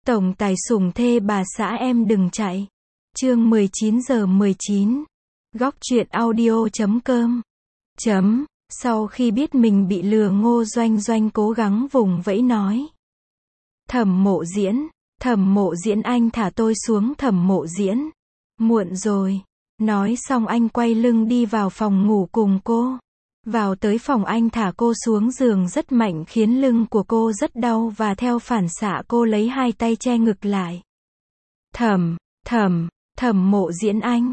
Tổng tài sủng thê bà xã em đừng chạy. Chương 19:19. Góc truyện audio.com. Sau khi biết mình bị lừa, Ngô Doanh Doanh cố gắng vùng vẫy nói. Thẩm Mộ Diễn anh thả tôi xuống. Thẩm Mộ Diễn. Muộn rồi. Nói xong anh quay lưng đi vào phòng ngủ cùng cô. Vào tới phòng anh thả cô xuống giường rất mạnh khiến lưng của cô rất đau và theo phản xạ cô lấy hai tay che ngực lại. Thẩm Mộ Diễn anh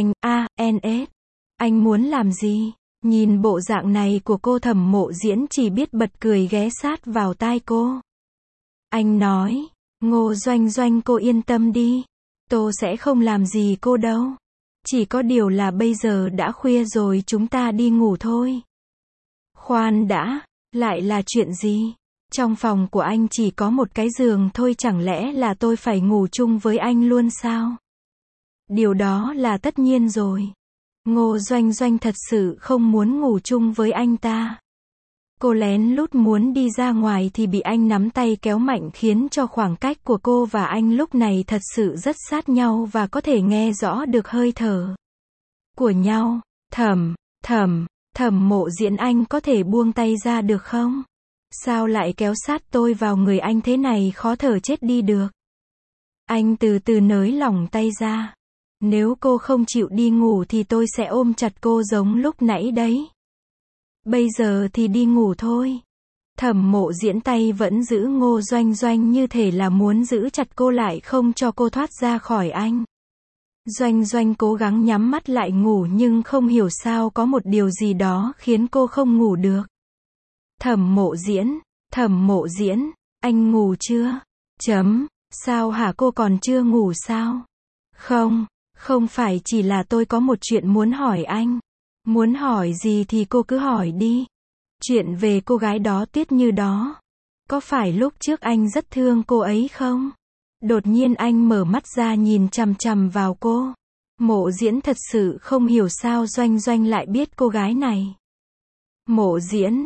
anh muốn làm gì? Nhìn bộ dạng này của cô, Thẩm Mộ Diễn chỉ biết bật cười ghé sát vào tai cô. Anh nói, Ngô Doanh Doanh cô yên tâm đi. Tôi sẽ không làm gì cô đâu. Chỉ có điều là bây giờ đã khuya rồi, chúng ta đi ngủ thôi. Khoan đã, lại là chuyện gì? Trong phòng của anh chỉ có một cái giường thôi, chẳng lẽ là tôi phải ngủ chung với anh luôn sao? Điều đó là tất nhiên rồi. Ngô Doanh Doanh thật sự không muốn ngủ chung với anh ta. Cô lén lút muốn đi ra ngoài thì bị anh nắm tay kéo mạnh khiến cho khoảng cách của cô và anh lúc này thật sự rất sát nhau và có thể nghe rõ được hơi thở của nhau. Thẩm Mộ Diễn anh có thể buông tay ra được không? Sao lại kéo sát tôi vào người anh thế này, khó thở chết đi được. Anh từ từ nới lỏng tay ra. Nếu cô không chịu đi ngủ thì tôi sẽ ôm chặt cô giống lúc nãy đấy. Bây giờ thì đi ngủ thôi. Thẩm Mộ Diễn tay vẫn giữ Ngô Doanh Doanh như thể là muốn giữ chặt cô lại không cho cô thoát ra khỏi anh. Doanh Doanh cố gắng nhắm mắt lại ngủ nhưng không hiểu sao có một điều gì đó khiến cô không ngủ được. Thẩm Mộ Diễn, anh ngủ chưa? Sao hả, cô còn chưa ngủ sao? Không phải, chỉ là tôi có một chuyện muốn hỏi anh. Muốn hỏi gì thì cô cứ hỏi đi. Chuyện về cô gái đó, Tuyết Như đó. Có phải lúc trước anh rất thương cô ấy không? Đột nhiên anh mở mắt ra nhìn chằm chằm vào cô. Mộ Diễn thật sự không hiểu sao Doanh Doanh lại biết cô gái này. Mộ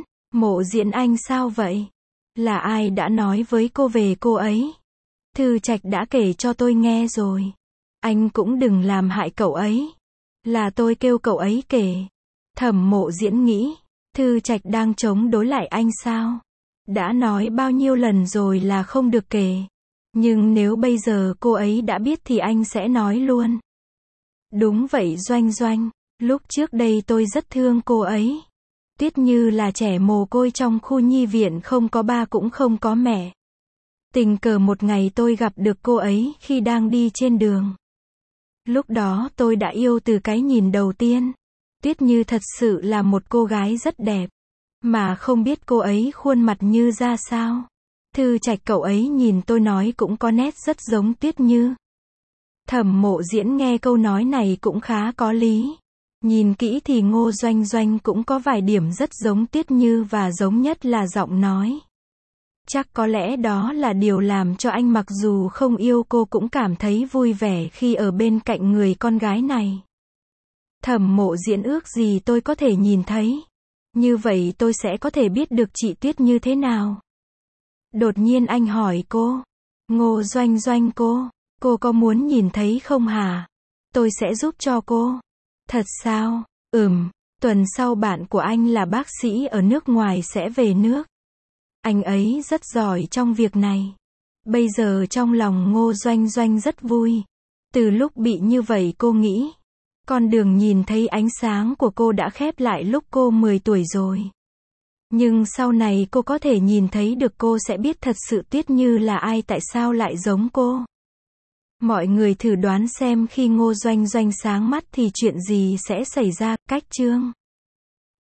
Diễn anh sao vậy? Là ai đã nói với cô về cô ấy? Thư Trạch đã kể cho tôi nghe rồi. Anh cũng đừng làm hại cậu ấy. Là tôi kêu cậu ấy kể. Thẩm Mộ Diễn nghĩ, Thư Trạch đang chống đối lại anh sao? Đã nói bao nhiêu lần rồi là không được kể. Nhưng nếu bây giờ cô ấy đã biết thì anh sẽ nói luôn. Đúng vậy Doanh Doanh, lúc trước đây tôi rất thương cô ấy. Tuyết Như là trẻ mồ côi trong khu nhi viện, không có ba cũng không có mẹ. Tình cờ một ngày tôi gặp được cô ấy khi đang đi trên đường. Lúc đó tôi đã yêu từ cái nhìn đầu tiên. Tuyết Như thật sự là một cô gái rất đẹp. Mà không biết cô ấy khuôn mặt như ra sao. Thư Trạch cậu ấy nhìn tôi nói cũng có nét rất giống Tuyết Như. Thẩm Mộ Diễn nghe câu nói này cũng khá có lý. Nhìn kỹ thì Ngô Doanh Doanh cũng có vài điểm rất giống Tuyết Như và giống nhất là giọng nói. Chắc có lẽ đó là điều làm cho anh mặc dù không yêu cô cũng cảm thấy vui vẻ khi ở bên cạnh người con gái này. Thẩm Mộ Diễn ước gì tôi có thể nhìn thấy. Như vậy tôi sẽ có thể biết được chị Tuyết như thế nào. Đột nhiên anh hỏi cô. Ngô Doanh Doanh cô có muốn nhìn thấy không hả? Tôi sẽ giúp cho cô. Thật sao? Tuần sau bạn của anh là bác sĩ ở nước ngoài sẽ về nước. Anh ấy rất giỏi trong việc này. Bây giờ trong lòng Ngô Doanh Doanh rất vui. Từ lúc bị như vậy cô nghĩ, con đường nhìn thấy ánh sáng của cô đã khép lại lúc cô 10 tuổi rồi. Nhưng sau này cô có thể nhìn thấy được, cô sẽ biết thật sự Tuyết Như là ai, tại sao lại giống cô. Mọi người thử đoán xem khi Ngô Doanh Doanh sáng mắt thì chuyện gì sẽ xảy ra. Cách chương